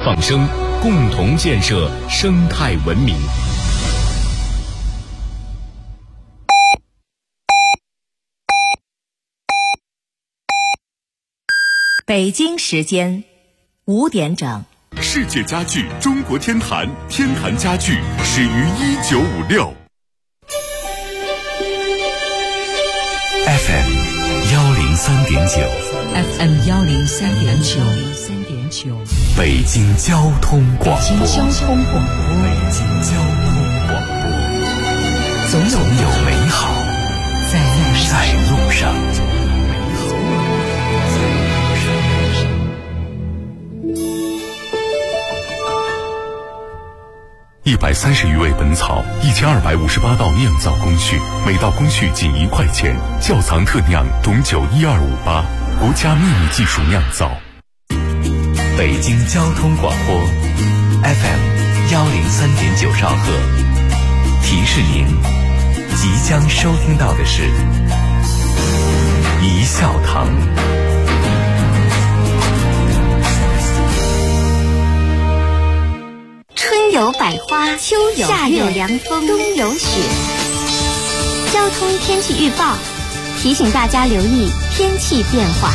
放声，共同建设生态文明。 北京时间5点整。 世界家具中国天坛，天坛家具始于1956。 FM 103.9 FM 103.9， 北京交通广播。总有美好在路上。130余味本草，1258道酿造工序，每道工序仅1块钱。窖藏特酿董酒12588，国家秘密技术酿造。北京交通广播 FM 103.9兆赫，提示您即将收听到的是一笑堂。 春有百花，秋有夏有凉风，冬有雪。交通天气预报提醒大家留意天气变化。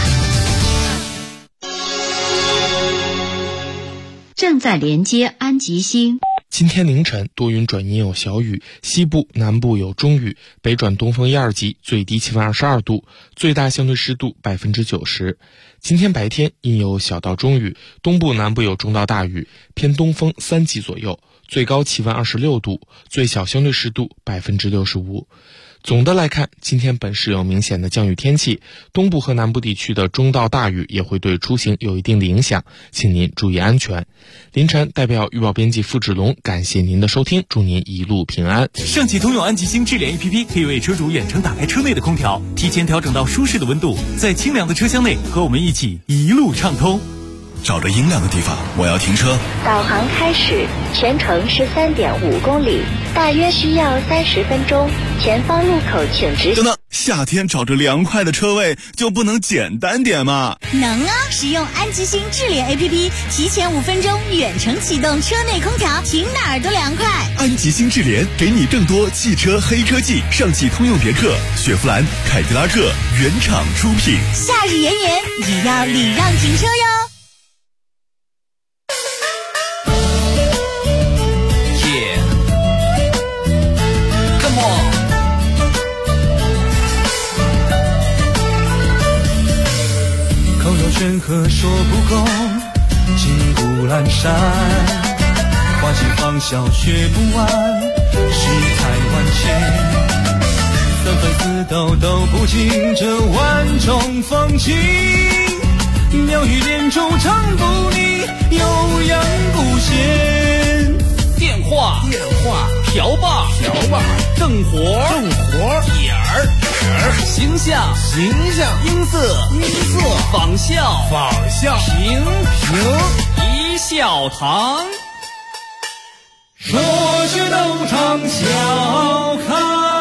正在连接安吉星。 今天凌晨多云转阴有小雨，西部南部有中雨，北转东风1、2级，最低气温22度，最大相对湿度90%。今天白天阴有小到中雨，东部南部有中到大雨，偏东风3级左右，最高气温26度，最小相对湿度65%。总的来看，今天本市有明显的降雨天气，东部和南部地区的中到大雨也会对出行有一定的影响，请您注意安全。凌晨代表预报编辑付志龙感谢您的收听，祝您一路平安。 上汽通用安吉星智联 APP 可以为车主远程打开车内的空调，提前调整到舒适的温度，在清凉的车厢内和我们一起一路畅通。 找着阴凉的地方，我要停车。 导航开始，全程是3.5公里，大约需要30分钟。前方路口请直。 等等，夏天找着凉快的车位就不能简单点吗？ 能啊！使用安吉星智联 APP， 提前5分钟远程启动车内空调，停哪儿都凉快。 安吉星智联给你更多汽车黑科技，上汽通用别克、雪佛兰、凯迪拉克原厂出品。 夏日炎炎，也要礼让停车哟。 山河说不够，金谷阑珊，花期芳笑学不完，世态万千，三分四斗都不尽这万种风情，妙语连珠唱不腻，悠扬不闲。 电话瓢把正活点儿形象音色仿效平一笑堂， 说学逗唱笑开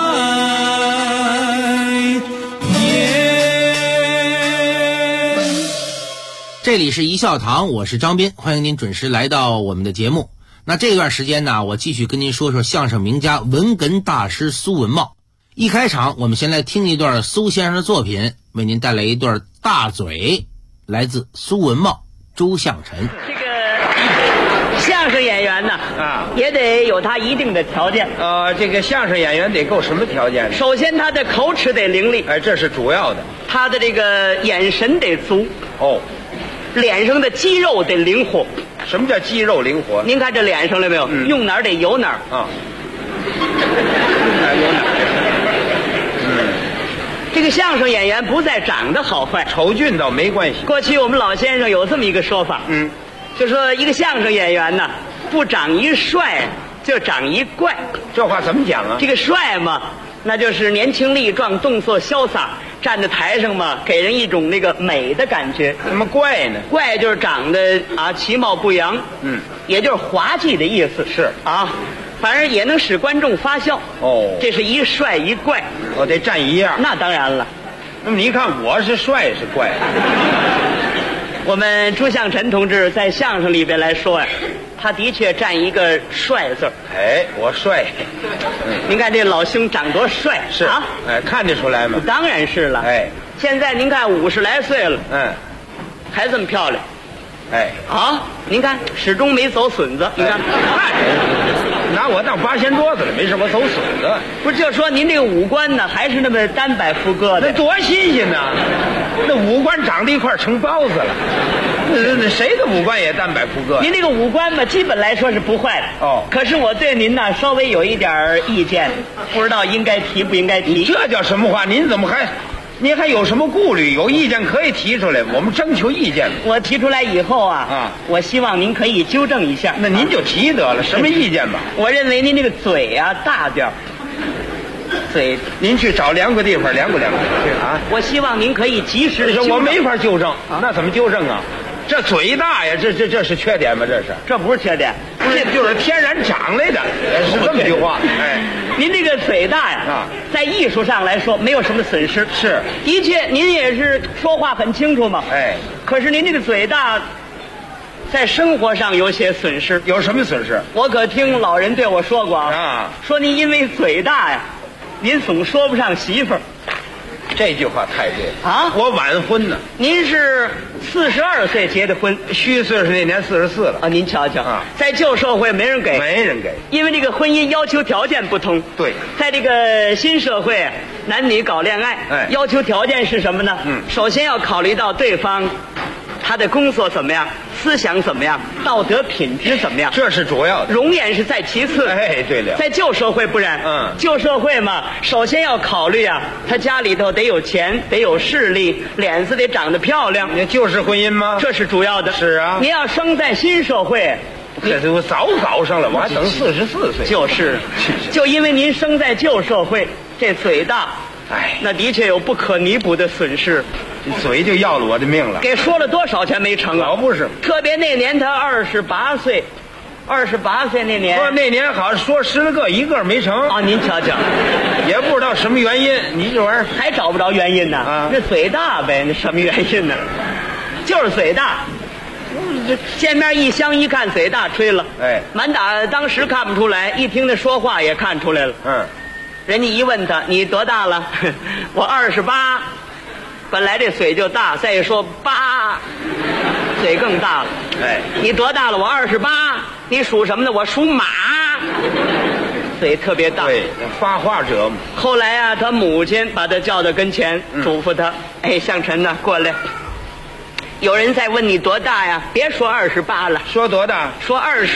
颜。 这里是一笑堂，我是张斌，欢迎您准时来到我们的节目。那这段时间呢，我继续跟您说说相声名家文哏大师苏文茂。一开场我们先来听一段苏先生的作品，为您带来一段大嘴，来自苏文茂、朱向臣。 这个相声演员呢也得有他一定的条件。 这个相声演员得够什么条件呢？ 首先他的口齿得伶俐， 这是主要的。 他的这个眼神得足，脸上的肌肉得灵活。 什么叫肌肉灵活？ 您看这脸上了没有？用哪儿得有哪儿啊，有哪儿。这个相声演员不在长得好坏， 丑俊倒没关系。 过去我们老先生有这么一个说法，就说一个相声演员呢，不长一帅就长一怪。 这话怎么讲啊？ 这个帅嘛，那就是年轻力壮，动作潇洒，站在台上嘛，给人一种那个美的感觉。 怎么怪呢？ 怪就是长得其貌不扬，也就是滑稽的意思。 是啊，反正也能使观众发笑。这是一帅一怪， 得站一样。 那当然了。 那么你看，我是帅是怪？ 我们朱向臣同志在相声里边来说呀，他的确占一个帅字儿。 哎，我帅。 您看这老兄长多帅， 是啊，哎，看得出来吗？ 当然是了。 哎， 现在您看50来岁了，还这么漂亮。 哎啊，您看始终没走损子，你看， 拿我当八仙桌子了，没什么走损子。 不是，就说您这个五官呢，还是那么单摆副歌的， 那多新鲜呐！那五官长在一块成包子了。那谁的五官也单摆副歌？ 您这个五官吧，基本来说是不坏的。 哦， 可是我对您呢，稍微有一点意见，不知道应该提不应该提。 这叫什么话？您还有什么顾虑？有意见可以提出来，我们征求意见。 我提出来以后啊，我希望您可以纠正一下。 那您就提得了，什么意见吧？ 我认为您这个嘴啊大点儿，嘴， 您去找凉快地方凉快凉快去啊！ 我希望您可以及时的纠正。 我没法纠正，那怎么纠正啊？这嘴大呀，这是缺点吗？ 这不是缺点， 这就是天然长来的，是这么句话。哎， 您这个嘴大呀，在艺术上来说没有什么损失。 是， 的确，您也是说话很清楚嘛。 哎， 可是您这个嘴大，在生活上有些损失。 有什么损失？ 我可听老人对我说过啊， 说您因为嘴大呀，您总说不上媳妇儿。 这句话太对了啊！ 我晚婚呢。 您是42岁结的婚， 虚岁是那年44了啊！您瞧瞧啊， 在旧社会没人给，因为这个婚姻要求条件不同。 对， 在这个新社会，男女搞恋爱，要求条件是什么呢？首先要考虑到对方他的工作怎么样，思想怎么样，道德品质怎么样， 这是主要的。 容颜是在其次。 哎，对了， 在旧社会不然，旧社会嘛，首先要考虑啊，他家里头得有钱，得有势力，脸子得长得漂亮。 那就是婚姻吗？ 这是主要的。 是啊， 您要生在新社会， 这都早搞上了，我还等44岁。 就是，就因为您生在旧社会，这嘴大。 哎， 那的确有不可弥补的损失， 嘴就要了我的命了。 给说了多少钱没成啊？ 老不是， 特别那年他28岁，28岁那年， 说那年好像说10来个，一个没成啊！您瞧瞧， 也不知道什么原因，你这玩意儿还找不着原因呢啊！那嘴大呗，那什么原因呢？就是嘴大。见面一相一看嘴大，吹了。 哎， 满打当时看不出来，一听他说话也看出来了。人家一问他你多大了，我28，本来这嘴就大，再一说8，嘴更大了。 哎， 你多大了？我28，你属什么的？我属马，嘴特别大。 对，发话者嘛。 后来啊，他母亲把他叫到跟前，嘱咐他：哎，向晨呐，过来。有人在问你多大呀？别说28了， 说多大？ 说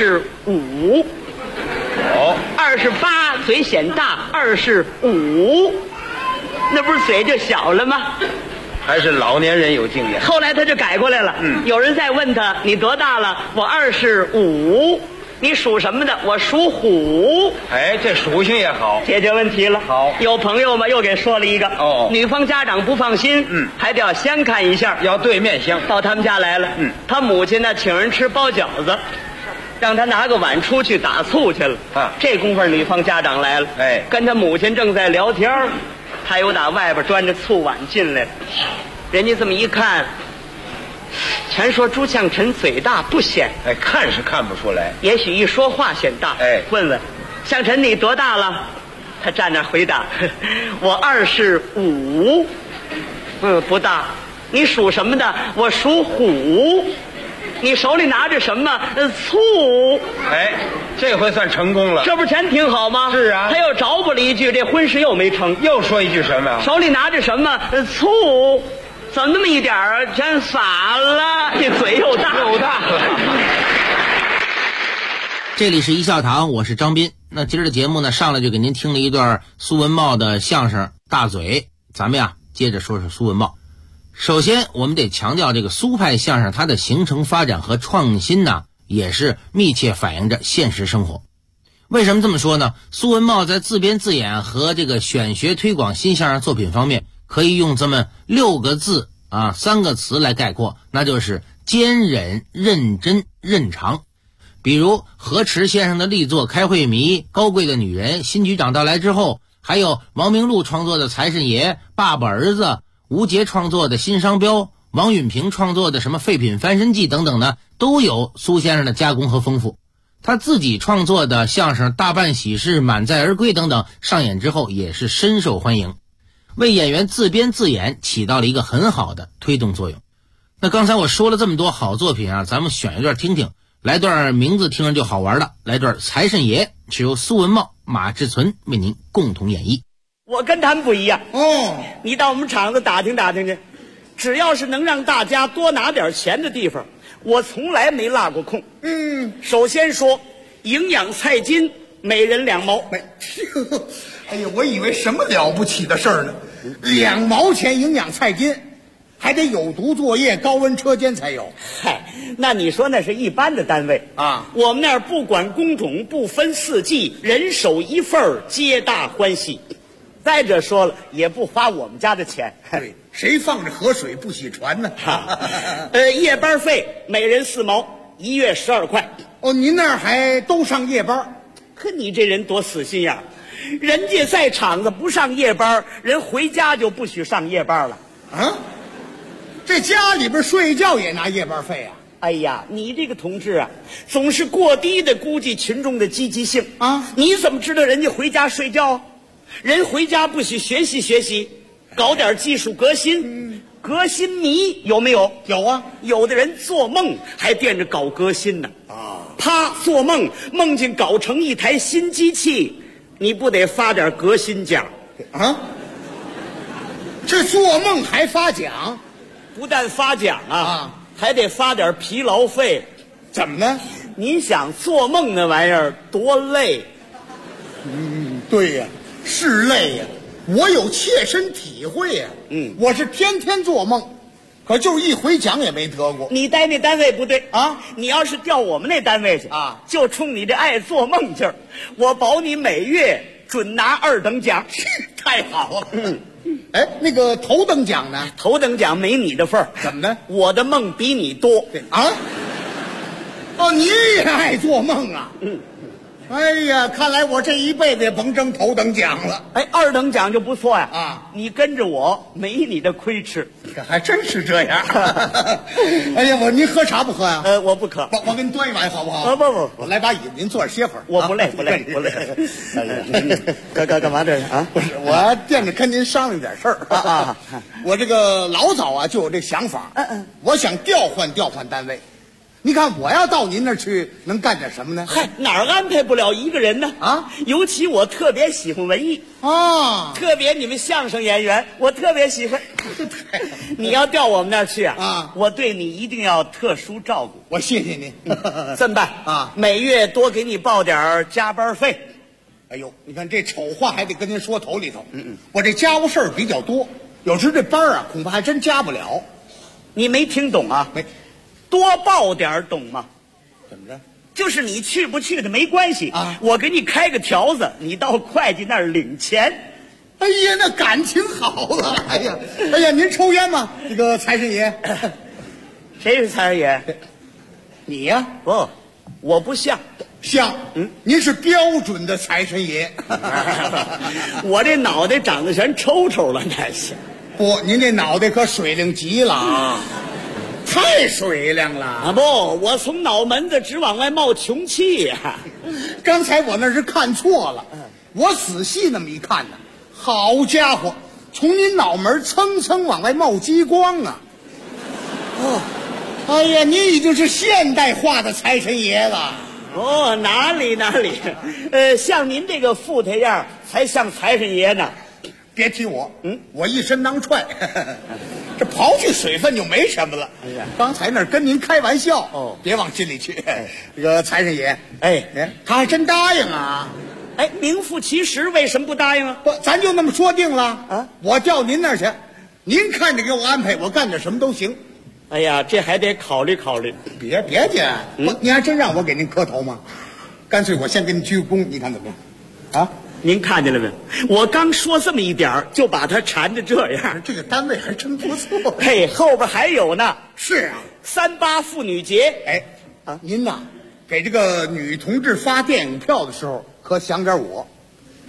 25。28嘴显大，25，那不是嘴就小了吗？ 还是老年人有经验。 后来他就改过来了。有人在问他你多大了？我25。你属什么的？我属虎。 哎，这属性也好， 解决问题了。 好， 有朋友嘛又给说了一个。女方家长不放心，还得要先看一下， 要对面相。 到他们家来了，他母亲呢请人吃包饺子。让他拿个碗出去打醋去了啊！这功夫女方家长来了， 哎， 跟他母亲正在聊天，他又打外边端着醋碗进来了。人家这么一看，全说朱向臣嘴大不显， 哎，看是看不出来， 也许一说话显大。 哎， 问问向臣你多大了？他站那回答：我25。不大。你属什么的？我属虎。你手里拿着什么？醋。 哎，这回算成功了， 这不全挺好吗？ 是啊。 他又找补了一句，这婚事又没成。 又说一句什么呀？ 手里拿着什么？醋。怎么那么一点儿全洒了？这嘴又大又大了。 这里是一笑堂，我是张斌。那今儿的节目呢，上来就给您听了一段苏文茂的相声《大嘴》，咱们呀接着说说苏文茂。首先我们得强调，这个苏派相声它的形成发展和创新呢，也是密切反映着现实生活。为什么这么说呢？苏文茂在自编自演和这个选学推广新相声作品方面，可以用这么6个字啊3个词来概括，那就是坚忍、认真、认长。比如何池先生的力作《开会迷》，高贵的女人，新局长到来之后，还有王明禄创作的《财神爷》，爸爸儿子，吴杰创作的新商标， 王允平创作的什么《废品翻身记》等等呢，都有苏先生的加工和丰富。他自己创作的相声《大办喜事》《满载而归》等等上演之后也是深受欢迎，为演员自编自演起到了一个很好的推动作用。那刚才我说了这么多好作品啊，咱们选一段听听，来段名字听着就好玩的，来段《财神爷》，是由苏文茂、马志存为您共同演绎。 我跟他们不一样哦，你到我们厂子打听打听去，只要是能让大家多拿点钱的地方，我从来没落过空。首先说营养菜金，每人2毛。 哎呀，我以为什么了不起的事儿呢？2毛钱营养菜金，还得有毒作业、高温车间才有。 嗨，那你说那是一般的单位啊？我们那儿不管工种，不分四季，人手一份，皆大欢喜。再者说了，也不花我们家的钱。 对，谁放着河水不洗船呢？ 夜班费每人4毛，1月12块。 哦，您那儿还都上夜班？ 可你这人多死心眼，人家在厂子不上夜班，人回家就不许上夜班了。 啊？这家里边睡觉也拿夜班费啊？ 哎呀，你这个同志啊，总是过低的估计群众的积极性啊！你怎么知道人家回家睡觉？人回家不许学习学习，搞点技术革新，革新迷有没有？ 有啊， 有的人做梦还惦着搞革新呢。啊，啪，做梦梦见搞成一台新机器，你不得发点革新奖啊？这做梦还发奖？ 不但发奖啊，还得发点疲劳费。 怎么呢？ 您想做梦那玩意儿多累？ 对呀。是累呀，我有切身体会呀。我是天天做梦，可就一回奖也没得过。 你待那单位不对啊！你要是调我们那单位去啊，就冲你这爱做梦劲儿，我保你每月准拿2等奖。 太好了。哎，那个头等奖呢？ 头等奖没你的份儿。 怎么呢？ 我的梦比你多啊！哦，你也爱做梦啊？哎呀，看来我这一辈子也甭争头等奖了。 哎，2等奖就不错呀。啊，你跟着我没你的亏吃。 这还真是这样。哎呀，您喝茶不喝呀？ 我不渴。 我给您端一碗好不好？ 不， 我来把椅子，您坐着歇会儿。 我不累。干嘛这是啊？ 不是，我惦着跟您商量点事儿啊。我这个老早啊就有这想法。我想调换单位。你看我要到您那儿去能干点什么呢？ 嗨，哪儿安排不了一个人呢？啊，尤其我特别喜欢文艺啊， 特别你们相声演员，我特别喜欢。你要调我们那儿去啊，我对你一定要特殊照顾。 我谢谢您。 这么办啊？每月多给你报点加班费。 哎呦，你看这丑话还得跟您说头里头。我这家务事儿比较多，有时这班啊恐怕还真加不了。 你没听懂啊？ 没。 多报点懂吗？ 怎么着？ 就是你去不去的没关系啊，我给你开个条子，你到会计那儿领钱。 哎呀，那感情好了。哎呀，您抽烟吗？这个财神爷。 谁是财神爷？ 你呀？ 不，我不像。 像。您是标准的财神爷。 我这脑袋长得全抽抽了，那是。 不，您这脑袋可水灵极了啊。太水灵了啊！ 不，我从脑门子直往外冒穷气呀。 刚才我那是看错了，我仔细那么一看呢，好家伙，从您脑门蹭蹭往外冒激光啊！哦，哎呀，您已经是现代化的财神爷了。 哦，哪里，像您这个富态样才像财神爷呢。 别提我，我一身囊踹，这刨去水分就没什么了。哎呀，刚才那跟您开玩笑哦，别往心里去。这个财神爷，他还真答应啊。 哎，名副其实，为什么不答应啊？ 不，咱就那么说定了啊。我调您那儿去，您看着给我安排，我干点什么都行。 哎呀，这还得考虑考虑。 别介，您还真让我给您磕头吗？干脆我先给你鞠个躬，你看怎么样？啊？ 您看见了没？我刚说这么一点就把他缠着这样。 这个单位还真不错。 嘿，后边还有呢。 是啊 ，38妇女节。 哎，您呐，给这个女同志发电影票的时候，可想点我。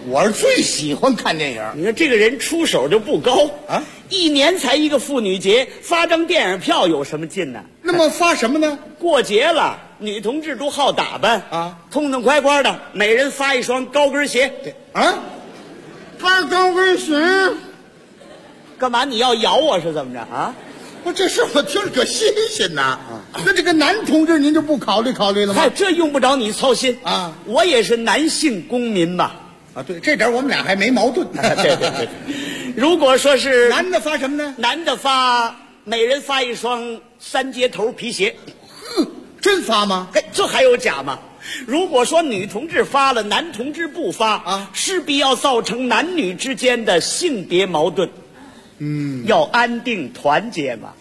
我是最喜欢看电影。 你看这个人出手就不高啊，1年才一个妇女节，发张电影票有什么劲呢？ 那么发什么呢？ 过节了，女同志都好打扮啊，痛痛快快的，每人发一双高跟鞋。 对啊，发高跟鞋， 干嘛？你要咬我是怎么着啊？ 不，这事我听着可新鲜呐。那这个男同志您就不考虑了吗？ 这用不着你操心啊，我也是男性公民嘛。 啊，对，这点我们俩还没矛盾。 对。如果说是男的发什么呢？ 男的发每人发一双3接头皮鞋。 真发吗？ 这还有假吗？如果说女同志发了，男同志不发啊，势必要造成男女之间的性别矛盾。要安定团结嘛。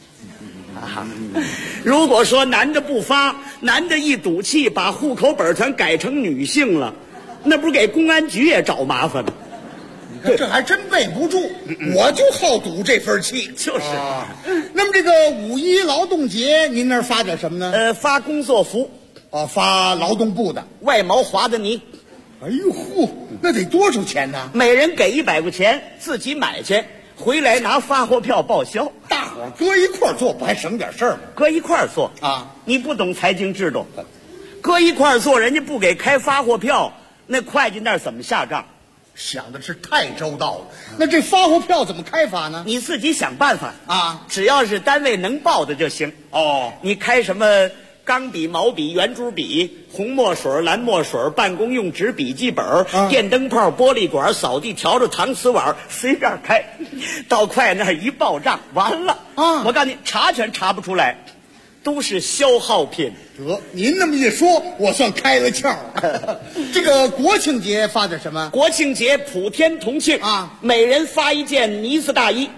如果说男的不发，男的一赌气把户口本全改成女性了，那不是给公安局也找麻烦了？ 这还真背不住，我就好赌这份气。 就是。 那么这个5一劳动节，您那儿发点什么呢？ 发工作服。 发劳动部的外毛滑的泥。 哎呦嚯，那得多少钱呢？ 每人给100块钱，自己买去，回来拿发货票报销。 大伙儿搁一块儿做，不还省点事儿吗？ 搁一块儿做啊！你不懂财经制度，搁一块儿做，人家不给开发货票，那会计那儿怎么下账？ 想的是太周到了。那这发货票怎么开法呢？ 你自己想办法啊！ 只要是单位能报的就行。你开什么钢笔、毛笔、圆珠笔、红墨水、蓝墨水、办公用纸、笔记本、电灯泡、玻璃管、扫地笤帚、搪瓷碗，随便开。到会计那儿一报账，完了啊！我告诉你，查全查不出来，都是消耗品。 得，您那么一说，我算开了窍了。这个国庆节发点什么？ 国庆节普天同庆啊！每人发一件呢子大衣。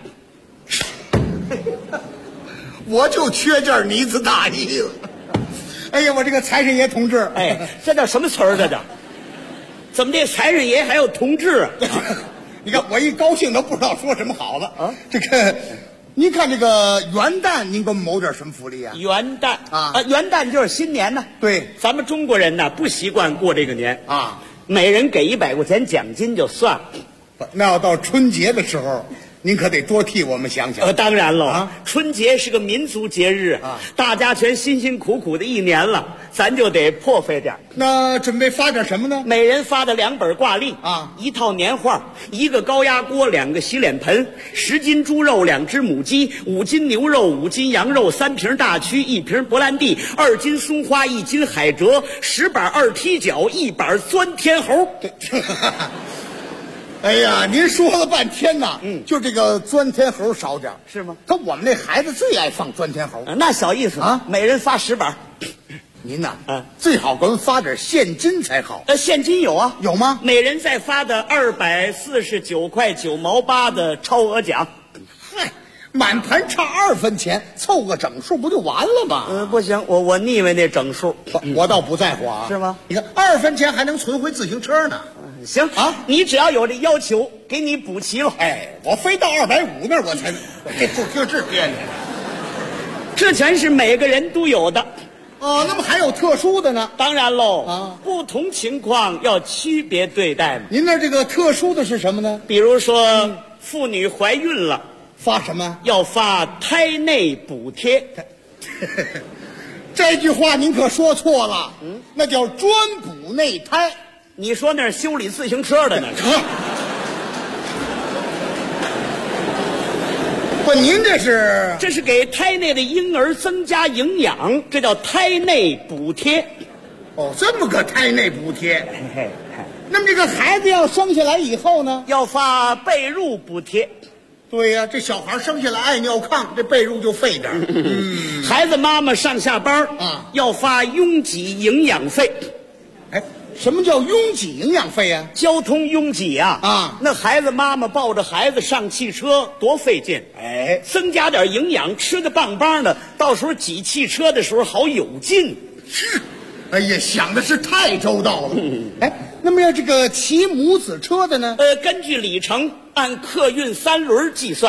我就缺件呢子大衣了。哎呀，我这个财神爷同志， 这叫什么词儿？这叫怎么这财神爷还有同志啊？ 你看我一高兴都不知道说什么好了啊！这个。您看这个元旦，您给我们谋点什么福利啊？ 元旦元旦就是新年呢。 对， 咱们中国人呢不习惯过这个年啊， 每人给100块钱奖金就算了。 那要到春节的时候，您可得多替我们想想。 当然了，春节是个民族节日啊，大家全辛辛苦苦的一年了，咱就得破费点。 那准备发点什么呢？ 每人发的2本挂历啊 ，1套年画，1个高压锅，2个洗脸盆，10斤猪肉，2只母鸡，5斤牛肉，5斤羊肉，3瓶大曲，1瓶勃兰地，2斤松花，1斤海蜇，10板2踢脚，1板钻天猴。 哎呀，您说了半天呐，就这个钻天猴少点是吗？ 可我们那孩子最爱放钻天猴， 那小意思啊！每人发10板。 您呐，最好给我们发点现金才好。 现金有啊？ 有吗？ 每人再发的249块9毛8的超额奖。 嗨，满盘差2分钱，凑个整数不就完了吗？ 不行，我腻歪那整数， 我倒不在乎啊。 是吗？ 你看2分钱还能存回自行车呢。 行啊，你只要有这要求，给你补齐了。 我非到250那儿我才这不就这别扭。 这全是每个人都有的。 那么还有特殊的呢？ 当然喽，不同情况要区别对待嘛。 您那这个特殊的是什么呢？ 比如说，妇女怀孕了， 发什么？ 要发胎内补贴。 这句话您可说错了，那叫专补内胎。 你说那是修理自行车的呢？ 不，您这是给胎内的婴儿增加营养，这叫胎内补贴。 这么个胎内补贴。那么这个孩子要生下来以后呢， 要发被褥补贴。 对呀，这小孩生下来爱尿炕，这被褥就费点。 孩子妈妈上下班要发拥挤营养费。 什么叫拥挤营养费啊？ 交通拥挤啊！那孩子妈妈抱着孩子上汽车多费劲。增加点营养，吃个棒棒的，到时候挤汽车的时候好有劲。 是，哎呀，想的是太周到了。那么要这个骑母子车的呢？ 根据里程按客运3轮计算。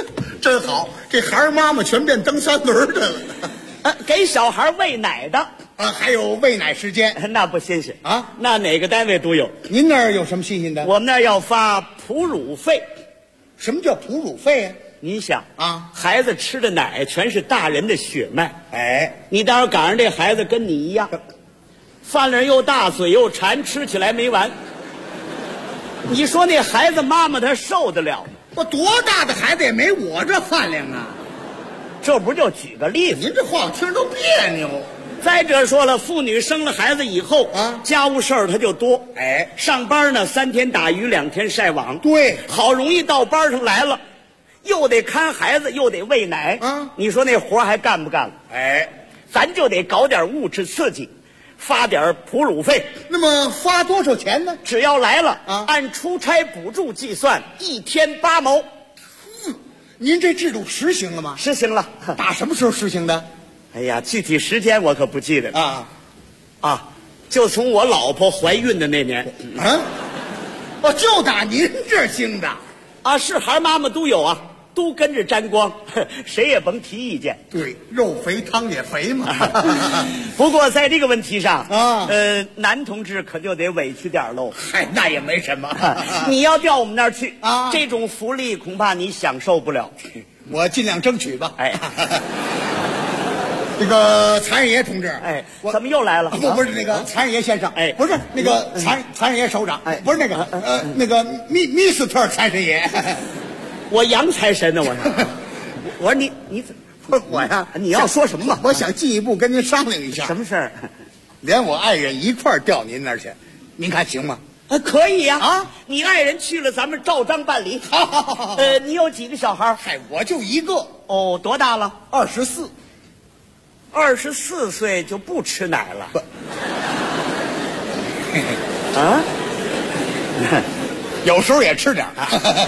真好，这孩儿妈妈全变蹬3轮的了。 给小孩喂奶的， 还有喂奶时间， 那不新鲜啊？ 那哪个单位都有。 您那儿有什么新鲜的？ 我们那儿要发哺乳费。 什么叫哺乳费啊？ 你想啊， 孩子吃的奶全是大人的血脉， 哎， 你待会儿赶上这孩子跟你一样，饭量又大，嘴又馋，吃起来没完。你说那孩子妈妈她受得了吗？ 我多大的孩子也没我这饭量啊！ 这不就举个例子？ 您这话我听着都别扭。 再者说了，妇女生了孩子以后啊，家务事儿她就多。 哎， 上班呢3天打鱼2天晒网。 对， 好容易到班上来了，又得看孩子，又得喂奶。 啊， 你说那活还干不干了？ 哎， 咱就得搞点物质刺激，发点哺乳费。 那么发多少钱呢？ 只要来了啊， 按出差补助计算，1天8毛。 您这制度实行了吗？ 实行了。 打什么时候实行的？ 哎呀，具体时间我可不记得了。 就从我老婆怀孕的那年。 就打您这儿兴的。 是孩妈妈都有啊，都跟着沾光，谁也甭提意见。 对，肉肥汤也肥嘛。 不过在这个问题上男同志可就得委屈点喽。 嗨，那也没什么。 你要调我们那儿去啊， 这种福利恐怕你享受不了。 我尽量争取吧。 哎， 这个残忍爷同志， 怎么又来了？ 不是那个残忍爷先生，不是那个残忍爷首长，不是那个密斯特残忍爷。 我洋财神呢，我说你不是我呀？ 你要说什么嘛？ 我想进一步跟您商量一下。 什么事儿？ 连我爱人一块儿调您那儿去，您看行吗？ 可以呀。你爱人去了，咱们照章办理。 好。 你有几个小孩？ 嗨，我就一个。 哦，多大了 ？24。 24岁就不吃奶了？ 有时候也吃点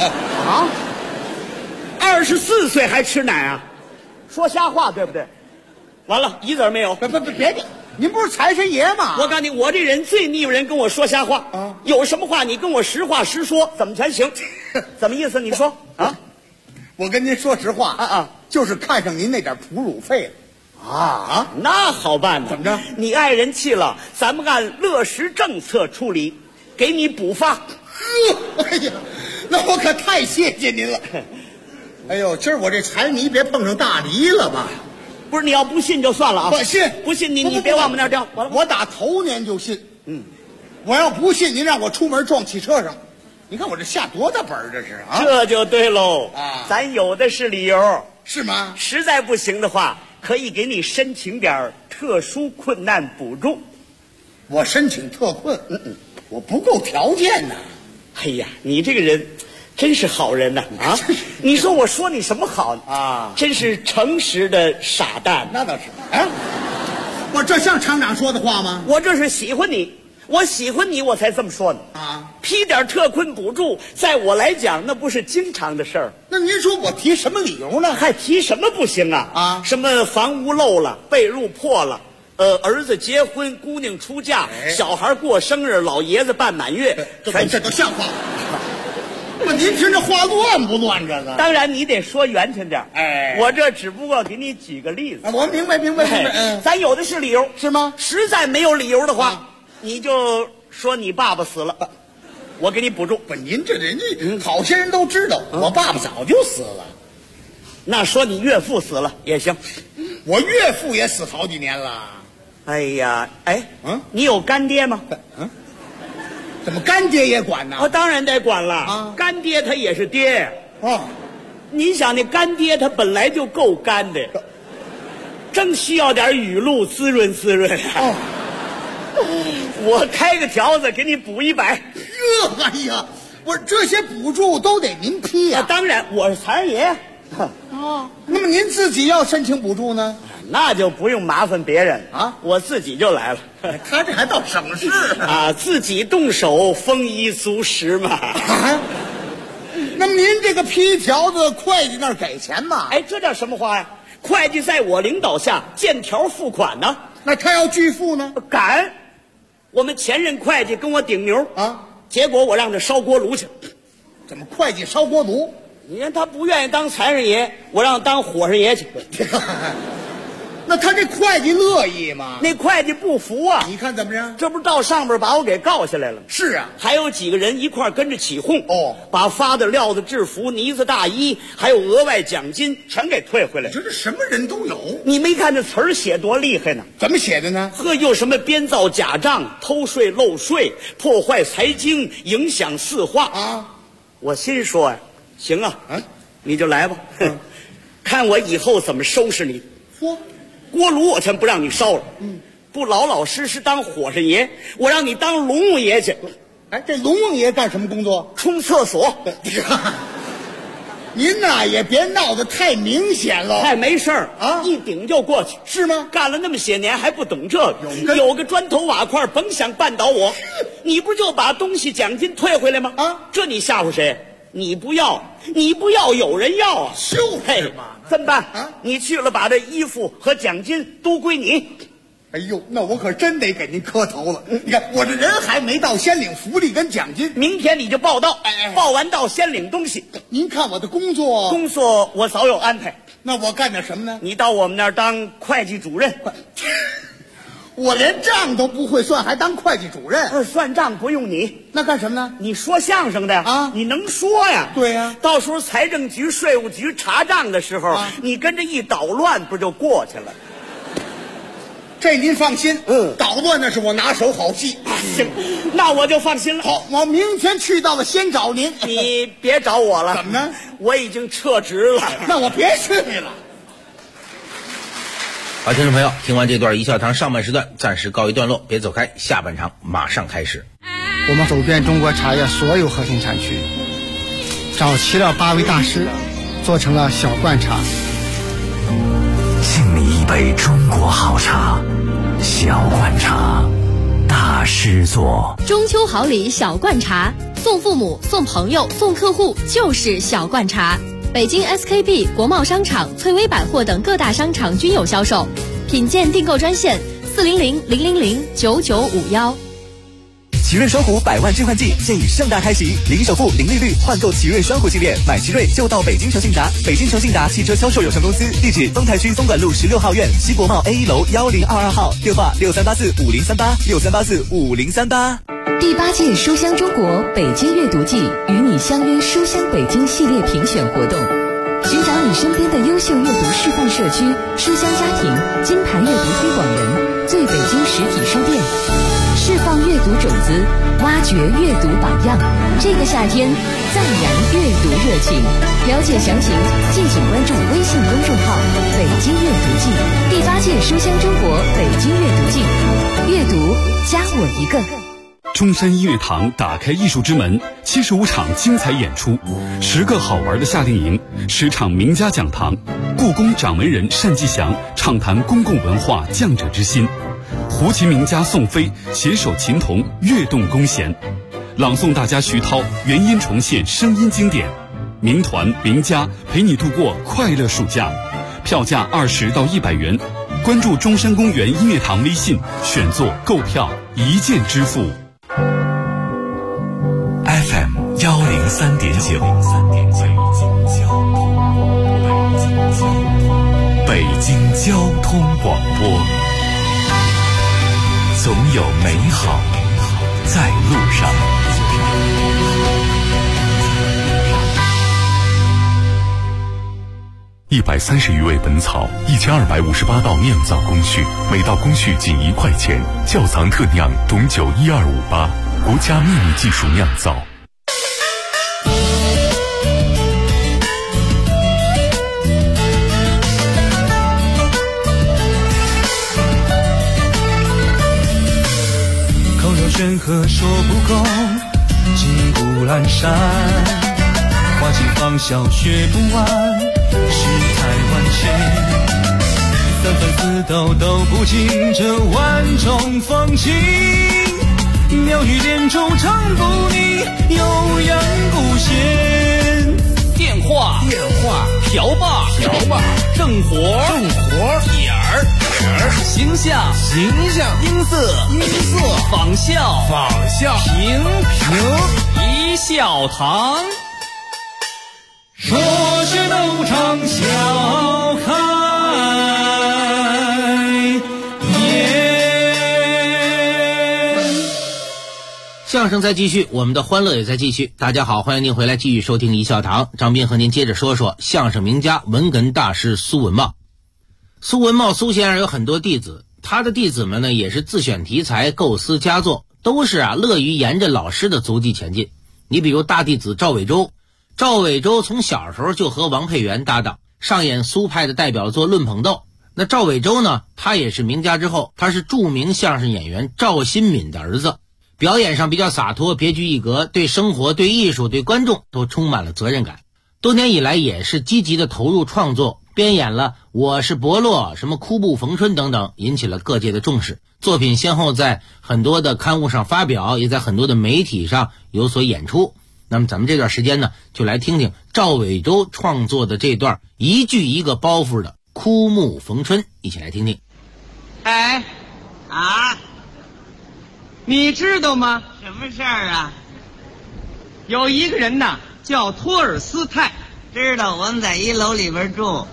24岁还吃奶啊？说瞎话对不对？完了，一字没有。 别介，您不是财神爷吗？ 我告诉你，我这人最腻歪人跟我说瞎话啊！有什么话你跟我实话实说，怎么全行？怎么意思？你说啊？ 我跟您说实话就是看上您那点哺乳费了。 那好办呢。 怎么着？ 你爱人去了，咱们按乐时政策处理，给你补发。 哎呀，那我可太谢谢您了。哎呦，今儿我这财迷别碰上大梨了吧？ 不是，你要不信就算了啊！ 不信， 不信你别往我们那儿调。 我打头年就信。我要不信，您让我出门撞汽车上，你看我这下多大本这是啊？ 这就对喽咱有的是理由， 是吗？ 实在不行的话，可以给你申请点特殊困难补助。 我申请特困，我不够条件呢。 哎呀，你这个人真是好人呐！你说我说你什么好啊？ 真是诚实的傻蛋。 那倒是。我这像厂长说的话吗？ 我这是喜欢你，我喜欢你，我才这么说呢。批点特困补助，在我来讲那不是经常的事儿。 那您说我提什么理由呢？ 还提什么不行啊？什么房屋漏了，被褥破了。儿子结婚，姑娘出嫁，小孩过生日，老爷子办满月， 这都像话。不，您听这话乱不乱？这个当然你得说圆圈点。我这只不过给你举个例子。 我明白。 咱有的是理由， 是吗？ 实在没有理由的话，你就说你爸爸死了，我给你补助。 不，您这人家好些人都知道，我爸爸早就死了。 那说你岳父死了也行， 我岳父也死好几年了。 哎呀，你有干爹吗？ 怎么干爹也管呢？ 当然得管了干爹他也是爹你想那干爹他本来就够干的，正需要点雨露滋润滋润我开个条子给你补100。 哎呀，我这些补助都得您批呀。 当然，我是财神爷。 那么您自己要申请补助呢？ 那就不用麻烦别人我自己就来了。 他这还倒省事自己动手，丰衣足食嘛。 那么您这个批条子，会计那儿给钱吗？ 这叫什么话呀？会计在我领导下见条付款呢。 那他要拒付呢？ 敢！我们前任会计跟我顶牛结果我让他烧锅炉去。 怎么会计烧锅炉？ 你看他不愿意当财神爷，我让当火神爷去。 那他这会计乐意吗？ 那会计不服啊！ 你看怎么着？ 这不是到上边把我给告下来了？ 是啊， 还有几个人一块跟着起哄哦， 把发的料子制服、呢子大衣，还有额外奖金全给退回来。 这什么人都有。 你没看这词儿写多厉害呢？ 怎么写的呢？ 呵，又什么编造假账、偷税漏税、破坏财经、影响四化啊！ 我心说呀，行啊，你就来吧，看我以后怎么收拾你。 说。 锅炉我全不让你烧了，不老老实实当火神爷，我让你当龙王爷去。 哎，这龙王爷干什么工作？ 冲厕所。 您呐也别闹得太明显了， 太没事儿啊，一顶就过去， 是吗？ 干了那么些年还不懂这个，有个砖头瓦块甭想绊倒我。你不就把东西奖金退回来吗？啊，这你吓唬谁？你不要，有人要啊！ 就是嘛。 这么办啊？你去了，把这衣服和奖金都归你。 哎呦，那我可真得给您磕头了。你看我这人还没到，先领福利跟奖金。 明天你就报到，报完到先领东西。 您看我的工作我早有安排。 那我干点什么呢？ 你到我们那儿当会计主任。 我连账都不会算，还当会计主任？ 算账不用你， 那干什么呢？ 你说相声的啊，你能说呀？ 对呀。 到时候财政局、税务局查账的时候，你跟着一捣乱，不就过去了？ 这您放心，捣乱那是我拿手好戏。 行，那我就放心了。 好，我明天去到了先找您。 你别找我了。 怎么呢？ 我已经撤职了。 那我别去了。 好，听众朋友，听完这段一笑堂上半时段暂时告一段落，别走开，下半场马上开始。 我们走遍中国茶叶所有核心产区，找齐了8位大师，做成了小罐茶。 敬你一杯中国好茶，小罐茶，大师做。 中秋好礼小罐茶，送父母、送朋友、送客户就是小罐茶。北京 SKP、国贸商场、翠微百货等各大商场均有销售，品鉴订购专线400-000-9951。 奇瑞双虎100万置换季现已盛大开启，零首付、零利率换购奇瑞双虎系列，买奇瑞就到北京诚信达。北京诚信达汽车销售有限公司，地址丰台区东莞路16号院西国贸 A1 楼1022号，电话63845038，63845038。 第8届书香中国北京阅读季与你相约书香北京系列评选活动，寻找你身边的优秀阅读示范社区、书香家庭、金牌阅读推广人、最北京实体书店，释放阅读种子，挖掘阅读榜样。这个夏天再燃阅读热情。了解详情，敬请关注微信公众号“北京阅读季”。第8届书香中国北京阅读季，阅读加我一个。 中山音乐堂打开艺术之门，75场精彩演出，10个好玩的夏令营，10场名家讲堂，故宫掌门人单霁翔畅谈公共文化匠者之心，胡琴名家宋飞携手琴童跃动弓弦，朗诵大家徐涛原音重现声音经典，名团名家陪你度过快乐暑假，票价20到100元，关注中山公园音乐堂微信，选座购票一键支付。 FM 103.9，北京交通广播，总有美好在路上。 130余味本草，1258道酿造工序，每道工序仅1块钱。窖藏特酿董酒12588，国家秘密技术酿造。 口若悬河说不够，金谷阑珊，花季芳笑学不完，世态万千，三分四斗都不尽这万种风情，妙语连珠唱不腻，悠扬不闲。 电话瓢把正活点儿形象音色仿效评一笑堂，说是都唱笑看。 相声在继续，我们的欢乐也在继续。大家好，欢迎您回来继续收听一笑堂。张斌和您接着说说相声名家文哏大师苏文茂。苏文茂苏先生有很多弟子，他的弟子们呢也是自选题材，构思佳作，都是乐于沿着老师的足迹前进。你比如大弟子赵伟洲，赵伟洲从小时候就和王佩元搭档，上演苏派的代表作《论捧逗》。那赵伟洲呢，他也是名家之后，他是著名相声演员赵新敏的儿子，表演上比较洒脱，别具一格，对生活、对艺术、对观众都充满了责任感。多年以来也是积极的投入创作，编演了《我是伯乐》、什么《枯布逢春》等等，引起了各界的重视。作品先后在很多的刊物上发表，也在很多的媒体上有所演出。那么咱们这段时间呢，就来听听赵伟洲创作的这段一句一个包袱的《枯木逢春》，一起来听听。 哎，你知道吗？ 什么事儿啊？ 有一个人呐，叫托尔斯泰。 知道，我们在一楼里边住。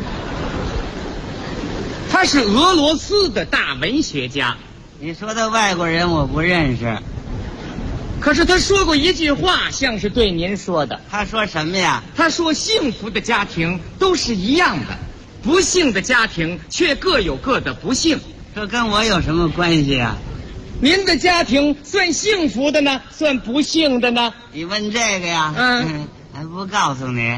他是俄罗斯的大文学家。 你说的外国人我不认识。 可是他说过一句话，像是对您说的。 他说什么呀？ 他说幸福的家庭都是一样的，不幸的家庭却各有各的不幸。 这跟我有什么关系啊？ 您的家庭算幸福的呢，算不幸的呢？ 你问这个呀？还不告诉你。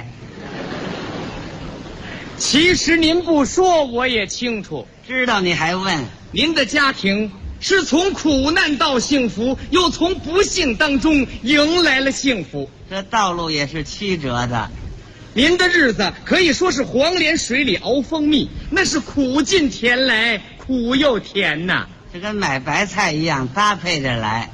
其实您不说我也清楚。 知道你还问？ 您的家庭是从苦难到幸福，又从不幸当中迎来了幸福。 这道路也是曲折的。 您的日子可以说是黄连水里熬蜂蜜，那是苦尽甜来，苦又甜呐。 这跟买白菜一样，搭配着来。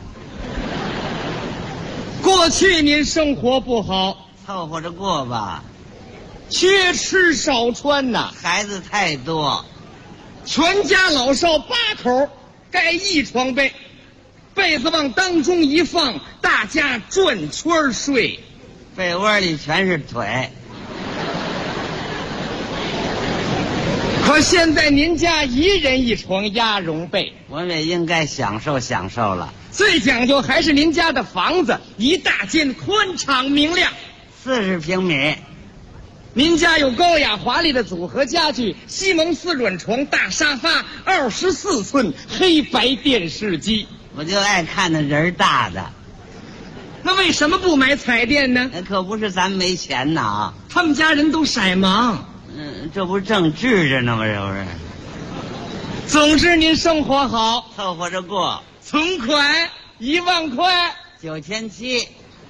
过去您生活不好， 凑合着过吧。 缺吃少穿呐， 孩子太多， 全家老少8口盖一床被，被子往当中一放，大家转圈睡， 被窝里全是腿。 可现在您家一人一床鸭绒被， 我们也应该享受享受了。 最讲究还是您家的房子，一大间宽敞明亮 ，40平米。 您家有高雅华丽的组合家具，西蒙斯软床、大沙发、24寸黑白电视机。 我就爱看那人大的。 那为什么不买彩电呢？ 那可不是咱没钱呐。 他们家人都色盲。 这不正治着呢吗？这不是。 总之您生活好， 凑合着过。 存款1万块 ，9700。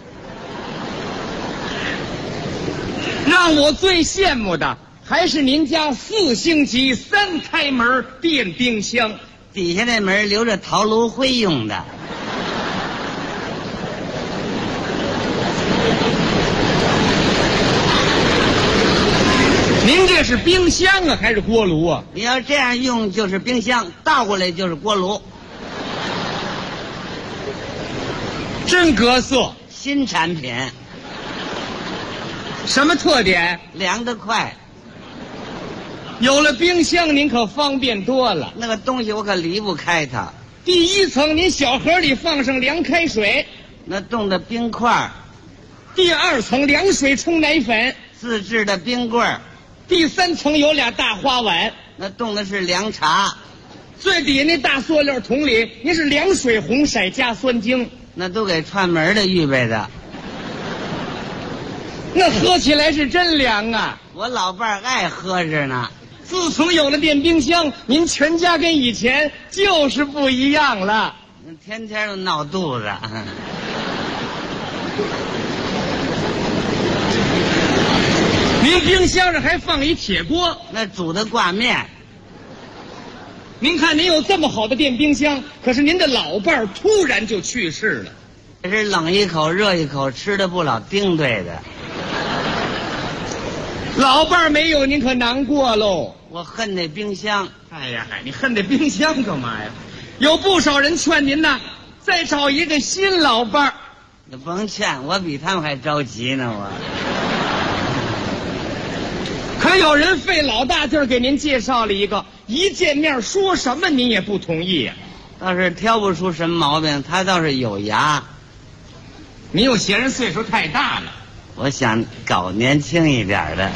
让我最羡慕的还是您家4星级3开门电冰箱， 底下那门留着陶炉灰用的。 您这是冰箱啊，还是锅炉啊？ 你要这样用就是冰箱，倒过来就是锅炉。 真格色， 新产品。 什么特点？ 凉得快。 有了冰箱，您可方便多了。 那个东西我可离不开它。 第1层，您小盒里放上凉开水， 那冻的冰块。 第2层，凉水冲奶粉， 自制的冰棍。 第3层有俩大花碗， 那冻的是凉茶。 最底下那大塑料桶里，您是凉水红色加酸精， 那都给串门的预备的。 那喝起来是真凉啊！ 我老伴儿爱喝着呢。 自从有了电冰箱，您全家跟以前就是不一样了。 天天都闹肚子。 您冰箱上还放一铁锅， 那煮的挂面。 您看您有这么好的电冰箱，可是您的老伴儿突然就去世了。 这是冷一口热一口，吃的不老丁对的。 老伴儿没有，您可难过喽。 我恨那冰箱。 哎呀，你恨那冰箱干嘛呀？有不少人劝您呐，再找一个新老伴儿。 你甭劝，我比他们还着急呢，我。 可有人费老大劲儿给您介绍了一个，一见面说什么您也不同意呀。 倒是挑不出什么毛病，他倒是有牙。 你又嫌人岁数太大了， 我想搞年轻一点的。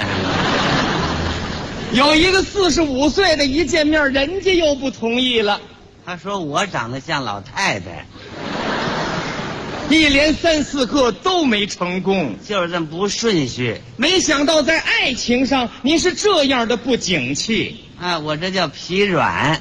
有一个45岁的，一见面人家又不同意了。 他说我长得像老太太， 一连3、4个都没成功， 就是这么不顺序。 没想到在爱情上你是这样的不景气啊！我这叫疲软。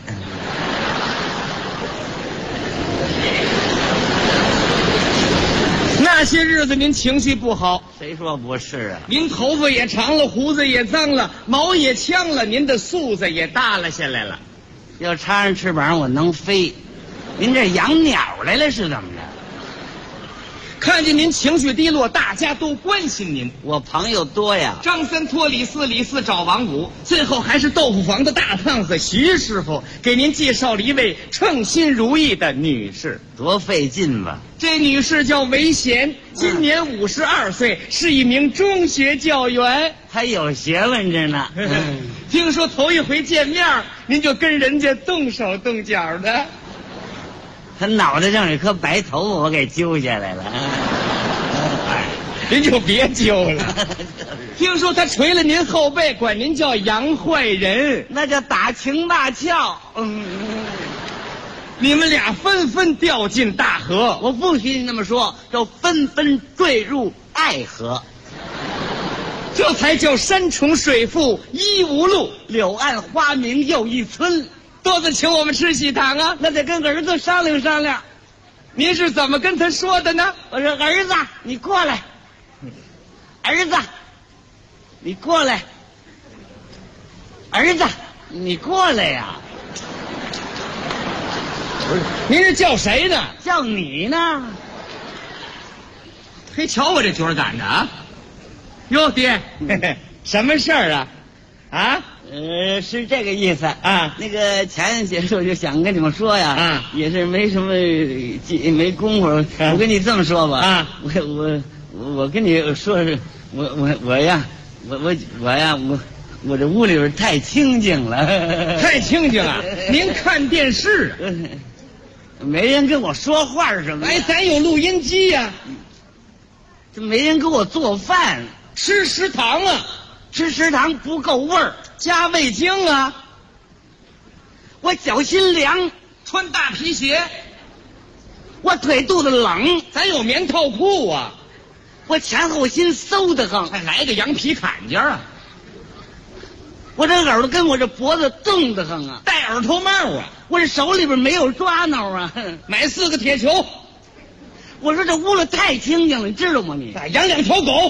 那些日子您情绪不好， 谁说不是啊？ 您头发也长了，胡子也脏了，毛也呛了，您的素子也耷拉下来了。 要插上翅膀我能飞，您这养鸟来了是怎么着？ 看见您情绪低落，大家都关心您。 我朋友多呀， 张三托李四，李四找王五，最后还是豆腐房的大胖子徐师傅给您介绍了一位称心如意的女士。 多费劲吧？ 这女士叫韦贤，今年52岁，是一名中学教员， 还有学问着呢。 听说头一回见面，您就跟人家动手动脚的。 他脑袋上有颗白头发，我给揪下来了。 您就别揪了。听说他捶了您后背，管您叫杨坏人， 那叫打情骂俏。 你们俩纷纷掉进大河。 我不许你那么说，就纷纷坠入爱河。 这才叫山重水复疑无路， 柳暗花明又一村。 多子请我们吃喜糖啊， 那得跟儿子商量商量。 您是怎么跟他说的呢？ 我说儿子，你过来。儿子，你过来。儿子，你过来呀。 不是，您是叫谁呢？ 叫你呢。 嘿，瞧我这脚胆子啊！哟，爹，什么事儿啊？啊？ 是这个意思啊。 那个前些时候就想跟你们说呀， 啊， 也是没什么没功夫。我跟你这么说吧， 啊， 我跟你说是，我呀，我这屋里边太清静了。 太清静了？您看电视？ 没人跟我说话什么？ 哎，咱有录音机呀。 这没人给我做饭， 吃食堂啊。 吃食堂不够味儿， 加味精啊！ 我脚心凉， 穿大皮鞋； 我腿肚子冷， 咱有棉套裤啊！ 我前后心馊得慌， 还来个羊皮坎肩啊！ 我这耳朵跟我这脖子冻得慌啊！ 戴耳头帽啊！ 我这手里边没有抓挠啊！ 买4个铁球。 我说这屋里太清静了，你知道吗？你养2条狗。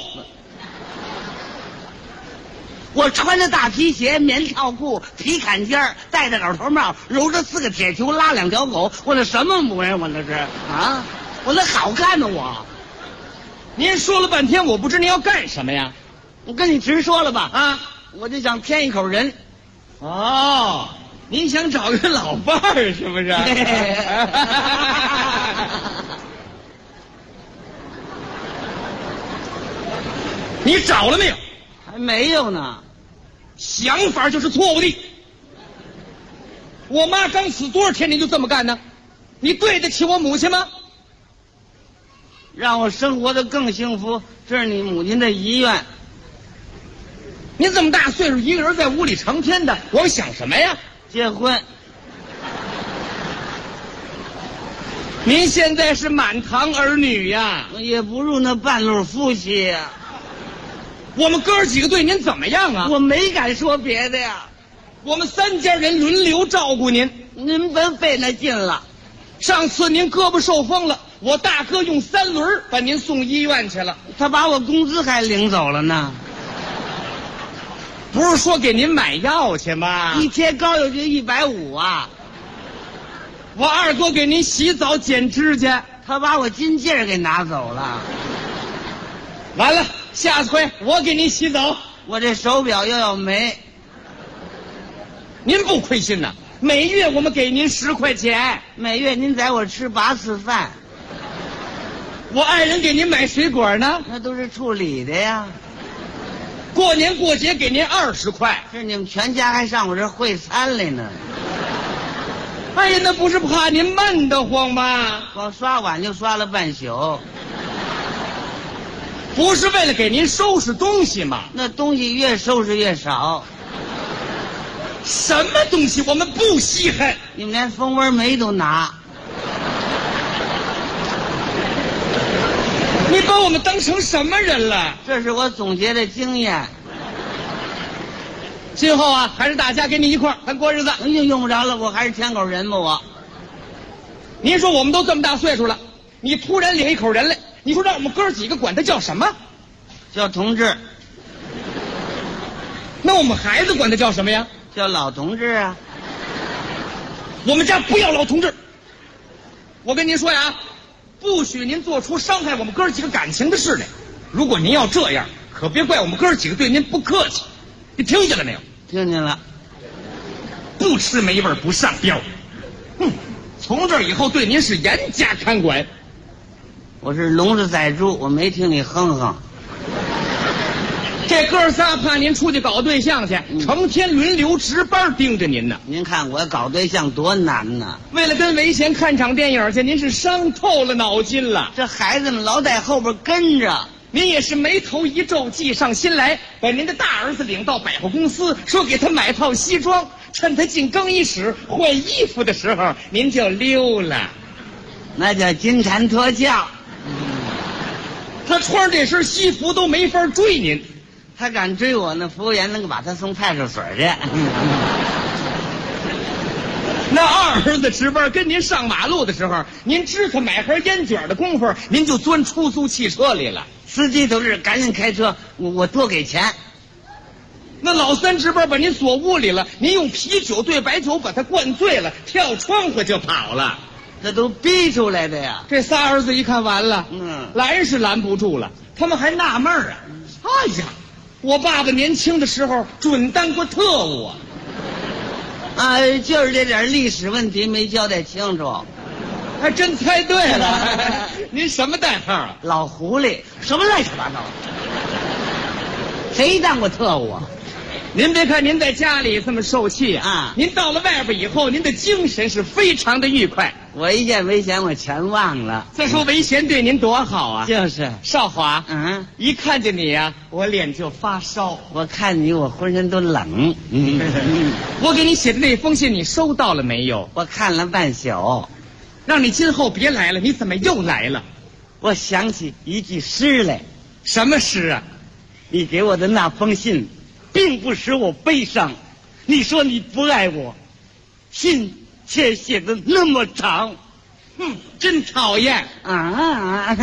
我穿着大皮鞋、棉套裤、皮坎肩，戴着耳头帽，揉着4个铁球，拉2条狗，我这什么模样？我这是啊！我那好看呢，我。 您说了半天，我不知您要干什么呀？ 我跟你直说了吧， 啊， 我就想添一口人。 哦，您想找个老伴儿是不是？你找了没有？ 还没有呢。 想法就是错误的。我妈刚死多少天，您就这么干呢？你对得起我母亲吗？ 让我生活得更幸福，这是你母亲的遗愿。 您这么大岁数，一个人在屋里成天的，我想什么呀？ 结婚。 您现在是满堂儿女呀， 也不入那半路夫妻呀。 我们哥几个对您怎么样啊？ 我没敢说别的呀。 我们3家人轮流照顾您， 您甭费那劲了。 上次您胳膊受风了，我大哥用3轮把您送医院去了， 他把我工资还领走了呢。 不是说给您买药去吗？ 一贴膏药就150啊。 我二哥给您洗澡剪指甲， 他把我金戒给拿走了。 完了，下次回我给您洗澡。 我这手表又要没。 您不亏心呐？每月我们给您10块钱， 每月您宰我吃8次饭。 我爱人给您买水果呢， 那都是处理的呀。 过年过节给您20块， 是你们全家还上我这会餐来呢。 哎呀，那不是怕您闷得慌吗？ 光刷碗就刷了半宿。 不是为了给您收拾东西吗？ 那东西越收拾越少。 什么东西我们不稀罕？ 你们连蜂窝煤都拿。 你把我们当成什么人了？ 这是我总结的经验。 今后啊，还是大家跟您一块儿咱过日子。 用不着了，我还是舔口人吧我。 您说我们都这么大岁数了，你突然领一口人来，你说让我们哥几个管他叫什么？ 叫同志。 那我们孩子管他叫什么呀？ 叫老同志啊。 我们家不要老同志。我跟您说呀，不许您做出伤害我们哥几个感情的事来。如果您要这样，可别怪我们哥几个对您不客气。你听见了没有？ 听见了。 不吃没味不上膘。从这以后对您是严加看管。 我是笼子宰猪，我没听你哼哼。 这哥仨怕您出去搞对象去，成天轮流值班盯着您呢。 您看我搞对象多难呢！ 为了跟维贤看场电影去，您是伤透了脑筋了。 这孩子们老在后边跟着， 您也是眉头一皱，计上心来，把您的大儿子领到百货公司，说给他买套西装，趁他进更衣室换衣服的时候，您就溜了。 那叫金蝉脱壳。 他穿这身西服都没法追您。 他敢追我，那服务员能把他送派出所去。 那二儿子值班跟您上马路的时候，您支他买盒烟卷的功夫，您就钻出租汽车里了。 司机同志，赶紧开车，我多给钱。 那老三值班把您锁屋里了，您用啤酒兑白酒把他灌醉了，跳窗户就跑了。 这都逼出来的呀！ 这仨儿子一看完了，拦是拦不住了，他们还纳闷啊。哎呀，我爸爸年轻的时候准当过特务啊！ 就是这点历史问题没交代清楚。 还真猜对了。您什么代号啊？ 老狐狸。什么乱七八糟？谁当过特务啊？ 您别看您在家里这么受气啊，您到了外边以后，您的精神是非常的愉快。 我一见维贤，我全忘了。 再说维贤对您多好啊！ 就是少华，一看见你呀，我脸就发烧。 我看你，我浑身都冷。 我给你写的那封信，你收到了没有？ 我看了半宿。 让你今后别来了，你怎么又来了？ 我想起一句诗来。 什么诗啊？ 你给我的那封信并不使我悲伤，你说你不爱我，信却写的那么长， 真讨厌啊！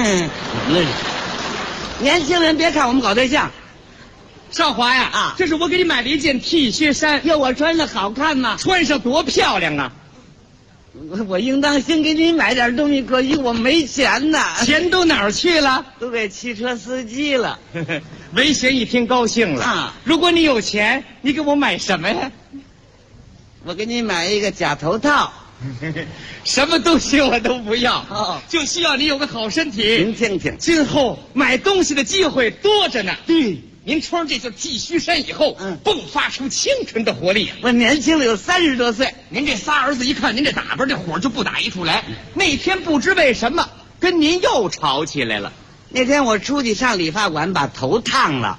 年轻人别看我们搞对象， 少华呀，这是我给你买的一件 T 恤衫， 要我穿着好看吗？ 穿上多漂亮啊！ 我应当先给你买点东西，可惜我没钱呐。 钱都哪儿去了？ 都给汽车司机了。 维贤一听高兴了如果你有钱，你给我买什么呀？ 我给你买一个假头套。 什么东西我都不要，就需要你有个好身体。 您听听， 今后买东西的机会多着呢。 对， 您穿这件 T 恤衫以后，迸发出青春的活力。 我年轻了有30多岁。 您这仨儿子一看您这打扮，这火就不打一处来。那天不知为什么跟您又吵起来了。 那天我出去上理发馆，把头烫了。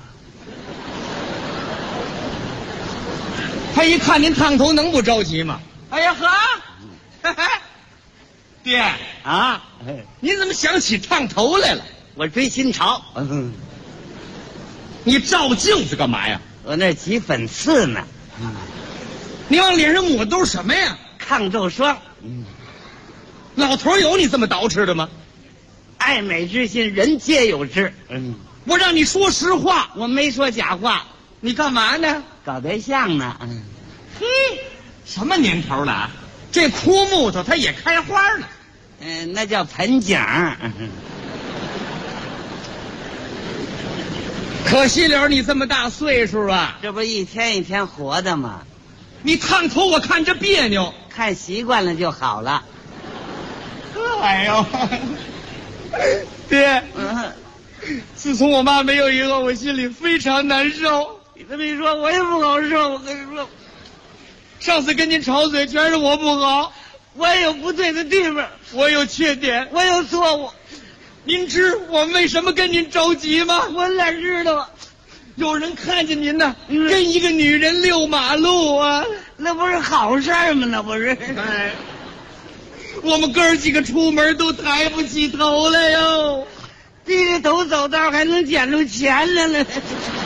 他一看您烫头，能不着急吗？哎呀呵，爹啊， 您怎么想起烫头来了？ 我追新潮。 你照镜子干嘛呀？ 我那挤粉刺呢。 你往脸上抹都是什么呀？ 抗皱霜。 老头有你这么捯饬的吗？ 爱美之心，人皆有之。 我让你说实话， 我没说假话。 你干嘛呢？ 搞对象呢。 什么年头了？这枯木头它也开花了。 那叫盆景。 可惜了你这么大岁数啊， 这不一天一天活的吗？ 你烫头我看着别扭， 看习惯了就好了。 哎呦，爹，自从我妈没有以后，我心里非常难受。 你这么一说，我也不好受。我跟你说， 上次跟您吵嘴，全是我不好。 我有不对的地方， 我有缺点， 我有错误。 您知我为什么跟您着急吗？ 我哪知道啊？ 有人看见您呢，跟一个女人遛马路啊， 那不是好事吗？那不是。 哎，我们哥儿几个出门都抬不起头来哟， 低着头走道还能捡着钱来了。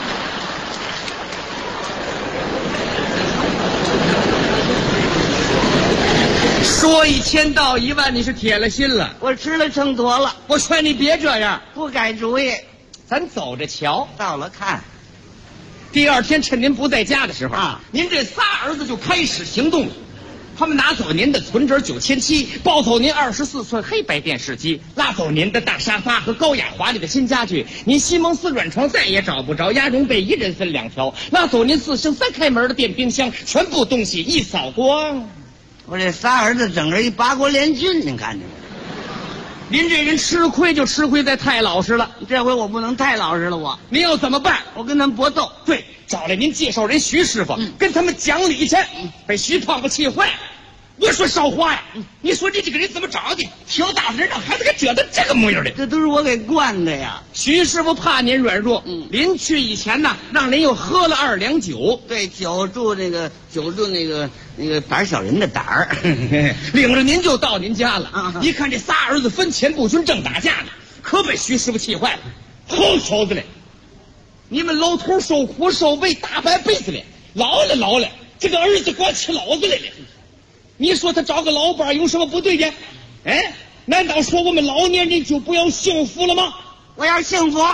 说1000道1万，你是铁了心了。 我吃了秤砣了。 我劝你别这样， 不改主意。 咱走着瞧。 到了看。 第2天趁您不在家的时候啊， 您这仨儿子就开始行动了。他们拿走您的存折9700，抱走您24寸黑白电视机，拉走您的大沙发和高雅华丽的新家具。您西蒙斯软床再也找不着，鸭绒被1人分2条，拉走您4升3开门的电冰箱，全部东西一扫光。 我这仨儿子整个一八国联军，您看见没？ 您这人吃亏就吃亏在太老实了， 这回我不能太老实了。 您要怎么办？ 我跟他们搏斗。 对，找来您介绍人徐师傅，跟他们讲理去。被徐胖子气坏了。我说少华呀，你说你这个人怎么长的？挺大的人让孩子给折腾这个模样的， 这都是我给惯的呀。 徐师傅怕您软弱，临去以前呢，让您又喝了2两酒。 对，酒助那个胆小人的胆儿， 领着您就到您家了。一看这仨儿子分钱不均，正打架呢，可被徐师傅气坏了。好小子嘞！你们老头受苦受罪大半辈子了，老了，这个儿子光气老子来了。你说他找个老伴有什么不对的？哎，难道说我们老年人就不要幸福了吗？ 我要幸福。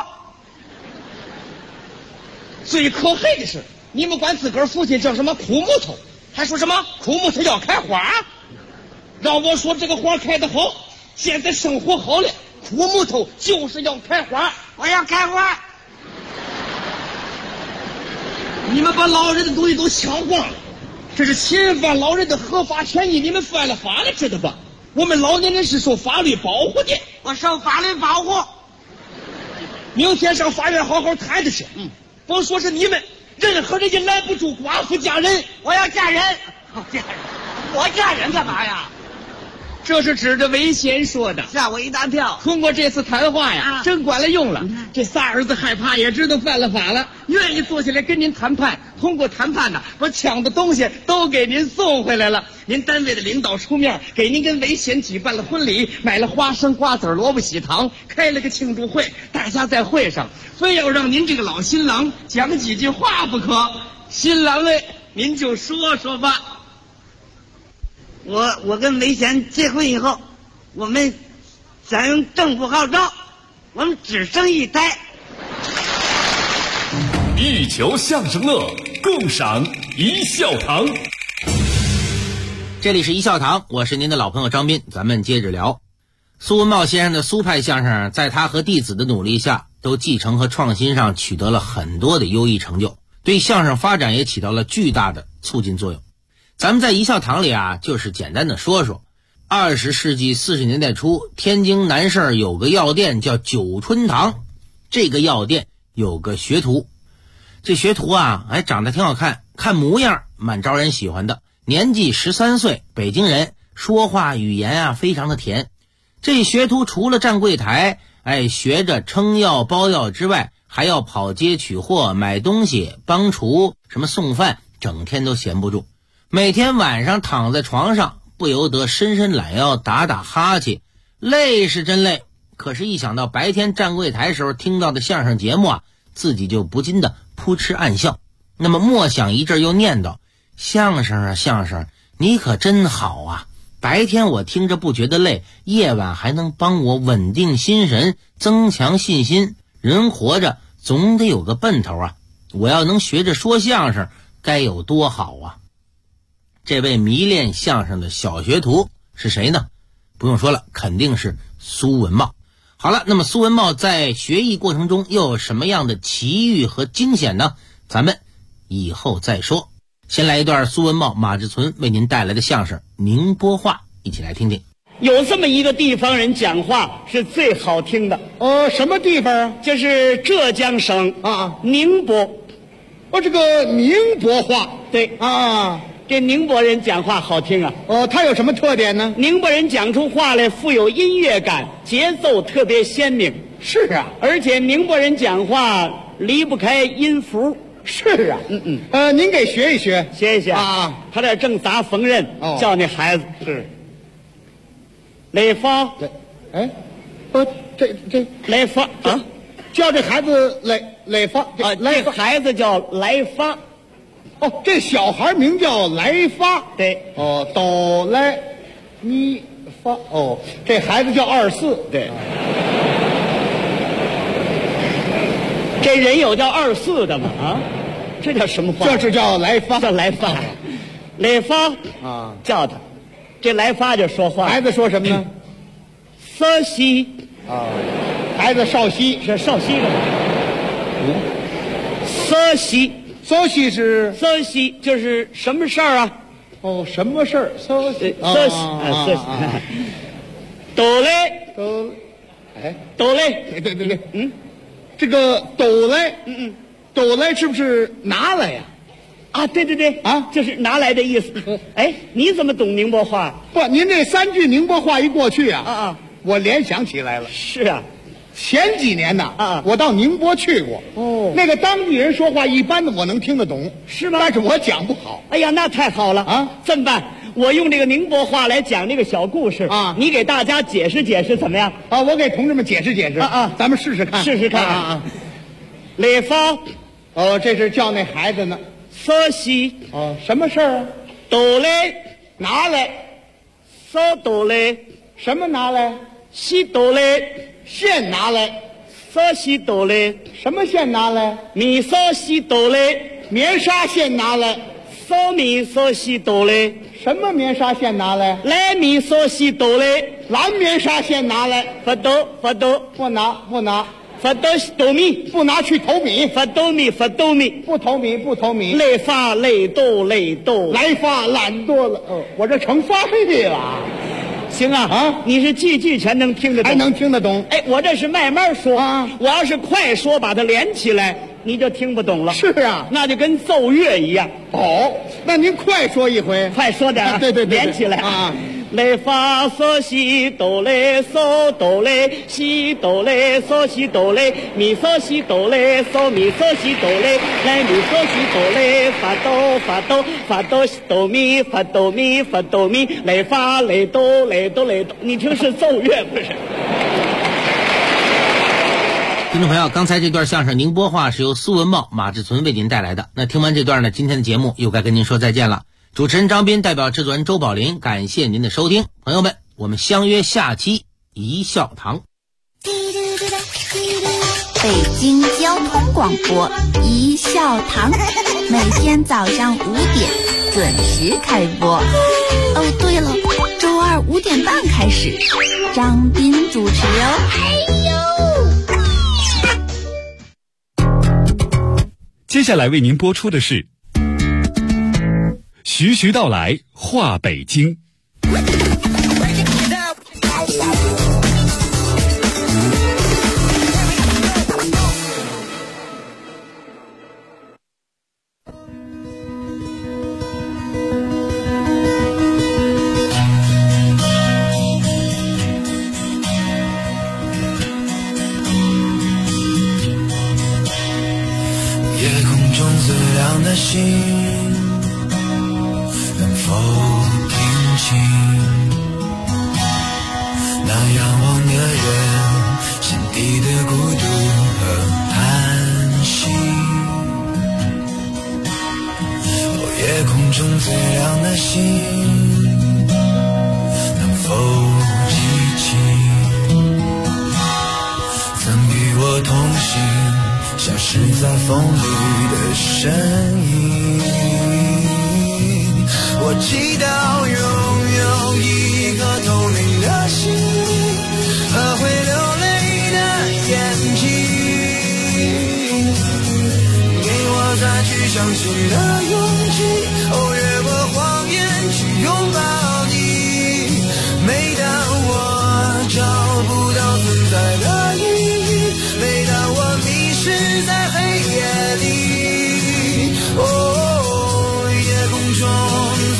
最可恨的是，你们管自个儿父亲叫什么苦木头，还说什么苦木头要开花。让我说这个花开得好，现在生活好了，苦木头就是要开花。 我要开花。 你们把老人的东西都抢光了，这是侵犯老人的合法权益，你们犯了法了，知道吧？我们老年人是受法律保护的。 我受法律保护。 明天上法院好好谈着去。甭说是你们，任何人也拦不住寡妇嫁人。 我要嫁人。我嫁人干嘛呀？ 这是指着韦贤说的， 吓我一大跳。 通过这次谈话呀，真管了用了。这仨儿子害怕，也知道犯了法了，愿意坐下来跟您谈判。通过谈判呢，把抢的东西都给您送回来了。您单位的领导出面，给您跟韦贤举办了婚礼，买了花生、瓜子、萝卜、喜糖，开了个庆祝会。大家在会上非要让您这个老新郎讲几句话不可。新郎哎，您就说说吧。 我跟韦贤结婚以后，我们响应政府号召，我们只生1胎。 一球相声乐，共赏一笑堂。 这里是一笑堂，我是您的老朋友张斌，咱们接着聊。苏文茂先生的苏派相声，在他和弟子的努力下，都继承和创新上取得了很多的优异成就，对相声发展也起到了巨大的促进作用。咱们在一笑堂里啊，就是简单的说说20世纪40年代初，天津南市有个药店叫九春堂，这个药店有个学徒，这学徒啊，长得挺好看，看模样蛮招人喜欢的，年纪13岁，北京人，说话语言啊非常的甜。这学徒除了站柜台，学着称药包药之外，还要跑街取货、买东西、帮厨、什么送饭，整天都闲不住。每天晚上躺在床上，不由得伸伸懒腰，打打哈欠，累是真累。可是一想到白天站柜台时候听到的相声节目啊，自己就不禁的扑哧暗笑。那么默想一阵，又念叨：相声啊相声，你可真好啊！白天我听着不觉得累，夜晚还能帮我稳定心神，增强信心。人活着总得有个奔头啊！我要能学着说相声，该有多好啊！这位迷恋相声的小学徒是谁呢？不用说了，肯定是苏文茂。好了，那么苏文茂在学艺过程中又有什么样的奇遇和惊险呢？咱们以后再说。先来一段苏文茂、马志存为您带来的相声《宁波话》，一起来听听。 有这么一个地方人讲话是最好听的。什么地方啊？就是浙江省宁波。 这个宁波话。 对啊。 这宁波人讲话好听啊。 他有什么特点呢？ 宁波人讲出话来富有音乐感，节奏特别鲜明。 是啊， 而且宁波人讲话离不开音符。 是啊，您给学一学， 学一学啊。 他这正砸缝纫，叫那孩子是来发。 哎，这来发啊， 叫这孩子来发啊，这孩子叫来发。 哦，这小孩名叫来发。 对。 哦，哆来咪发。哦，这孩子叫24。 对。这人有叫24的吗？啊，这叫什么话？ 这是叫来发， 叫来发。来发啊， 叫他，这来发就说话。 孩子说什么呢？ 少西啊，孩子少西是少西的。少西， 少西是少西就是什么事儿啊？ 哦，什么事儿？少西， 少西啊，少西。哆来， 哎， 哆来， 对，这个哆来，哆来是不是拿来呀？ 啊，对啊，就是拿来的意思。哎，你怎么懂宁波话？ 不，您这3句宁波话一过去啊， 我联想起来了。 是啊， 前几年呢，我到宁波去过。哦，那个当地人说话一般的我能听得懂， 是吗？ 但是我讲不好。 哎呀，那太好了啊！这么办？我用这个宁波话来讲这个小故事啊，你给大家解释解释怎么样？ 啊，我给同志们解释解释咱们试试看， 试试看啊！ 来发， 哦，这是叫那孩子呢。 少西， 哦，什么事儿啊？ 哆来， 拿来， 少哆来， 什么拿来？ 西哆来， 线拿来， 少西哆来， 什么线拿来？ 米少西哆来， 棉纱线拿来， 少米少西哆来， 什么棉纱线拿来？ 蓝米少西哆来， 蓝棉纱线拿来， 不多， 不拿。 发豆豆米不拿去投米， 发豆米不投米， 累发累豆， 来发懒惰了。我这成发配了。 行啊，你是句句全能听得懂， 还能听得懂。 哎，我这是慢慢说啊，我要是快说把它连起来，你就听不懂了。 是啊， 那就跟奏乐一样。 哦，那您快说一回， 快说点。 对， 连起来啊。 来发嗦西哆来嗦哆来西哆来嗦西哆来咪嗦西哆来嗦咪嗦西哆来来咪嗦西哆来发哆西哆咪发哆咪来发来哆，你听是奏乐不是？ 听众朋友，刚才这段相声宁波话是由苏文茂、马志存为您带来的。那听完这段呢，今天的节目又该跟您说再见了。主持人张斌代表制作人周宝林，感谢您的收听，朋友们，我们相约下期一笑堂。 北京交通广播一笑堂，每天早上5点准时开播。哦，对了，周二5点半开始，张斌主持哦。 接下来为您播出的是徐徐道来话北京。 夜空中最亮的星，能否听清那仰望的人心底的孤独和叹息？夜空中最亮的星，能否记起曾与我同行消失在风里的身影？我祈祷拥有一颗透明的心和会流泪的眼睛，给我再去相信的勇气，越过谎言去拥抱你。每当我找不到存在的意义，每当我迷失在黑夜里，夜空中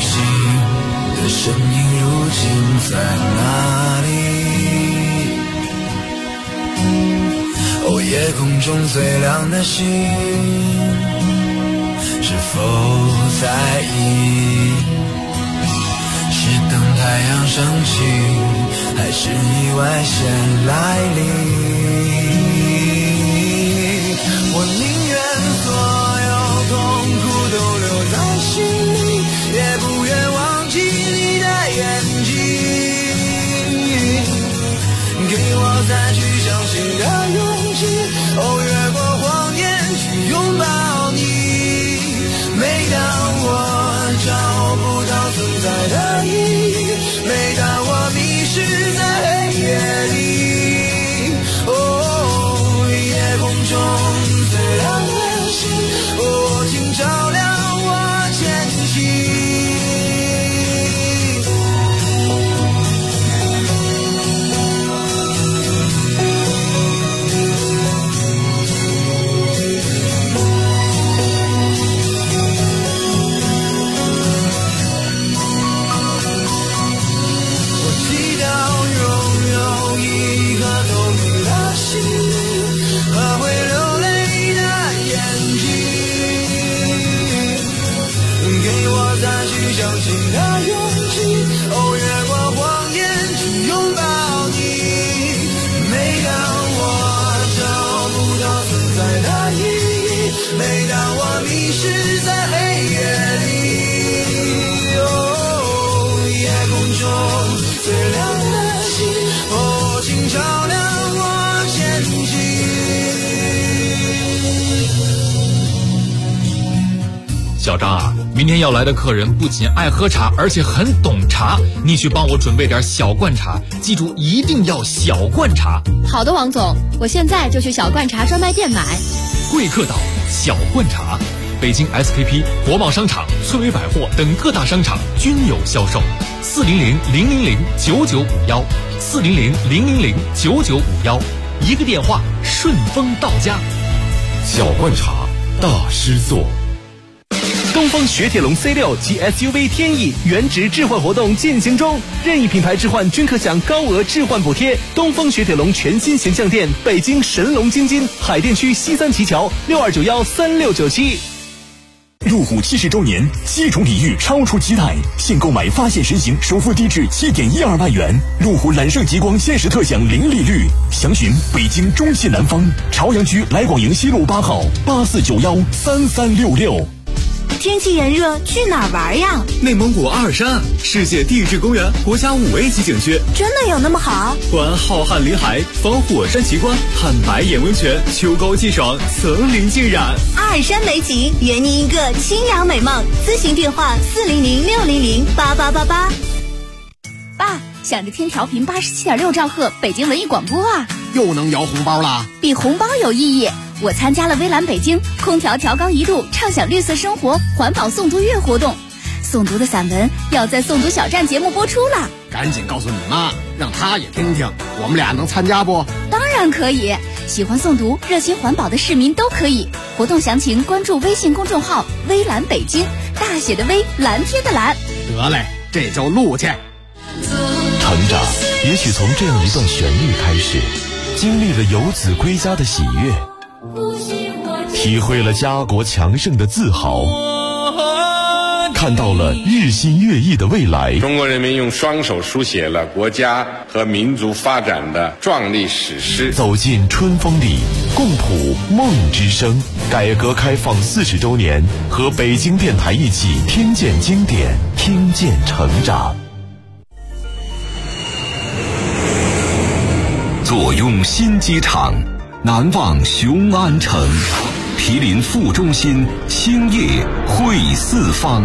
心的声音如今在哪里？哦，夜空中最亮的星，是否在意？是等太阳升起，还是意外先来临？我宁愿所有痛苦都留在心里，也不愿忘记你的眼睛。给我再去相信的勇气，哦，越过谎言去拥抱你。每当我找不到存在的意义，每当我迷失在黑夜里，哦，夜空中最亮的星，哦，请照亮我前行。相信的勇气，哦，越过谎言去拥抱你。每当我找不到存在的意义，每当我迷失在黑夜里，哦，夜空中最亮的星，哦，请照亮我前行。 小张啊，明天要来的客人不仅爱喝茶，而且很懂茶，你去帮我准备点小罐茶，记住一定要小罐茶。 好的，王总，我现在就去小罐茶专卖店买。 贵客岛小罐茶，北京 SKP、国贸商场、翠微百货等各大商场均有销售。400-000-9951，400-000-9951，一个电话顺丰到家。 小罐茶大师作。 东风雪铁龙 C6 及 SUV 天翼原值置换活动进行中，任意品牌置换均可享高额置换补贴。东风雪铁龙全新形象店，北京神龙京津海淀区西三旗桥62913697。 路虎70周年，7重礼遇超出期待，现购买发现神行，首付低至7.12万元。路虎揽胜极光限时特享零利率，详询北京中信南方朝阳区来广营西路8号84913366。 天气炎热，去哪儿玩呀？ 内蒙古阿尔山，世界地质公园国家5A 级景区， 真的有那么好？ 观浩瀚林海，访火山奇观，看白眼温泉，秋高气爽，层林尽染。 阿尔山美景，圆你一个清凉美梦。咨询电话400-600-8888。 爸，想着听调频87.6兆赫北京文艺广播啊！ 又能摇红包啦？ 比红包有意义。我参加了微蓝北京空调调高1度，畅享绿色生活环保诵读月活动，诵读的散文要在诵读小站节目播出了。 赶紧告诉你妈，让她也听听，我们俩能参加不？ 当然可以，喜欢诵读、热心环保的市民都可以。活动详情关注微信公众号微蓝北京，大写的微，蓝天的蓝。 得嘞，这就录去。 成长也许从这样一段旋律开始，经历了游子归家的喜悦，体会了家国强盛的自豪，看到了日新月异的未来。 中国人民用双手书写了国家和民族发展的壮丽史诗。 走进春风里，共谱梦之声。改革开放40周年，和北京电台一起听见经典，听见成长。 坐拥新机场，难忘雄安城。毗邻副中心，兴业汇四方。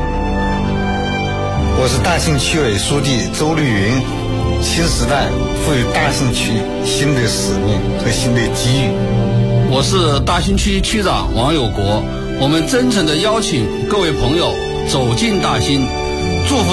我是大兴区委书记周绿云。新时代赋予大兴区新的使命和新的机遇。 我是大兴区区长王有国。我们真诚地邀请各位朋友走进大兴，祝福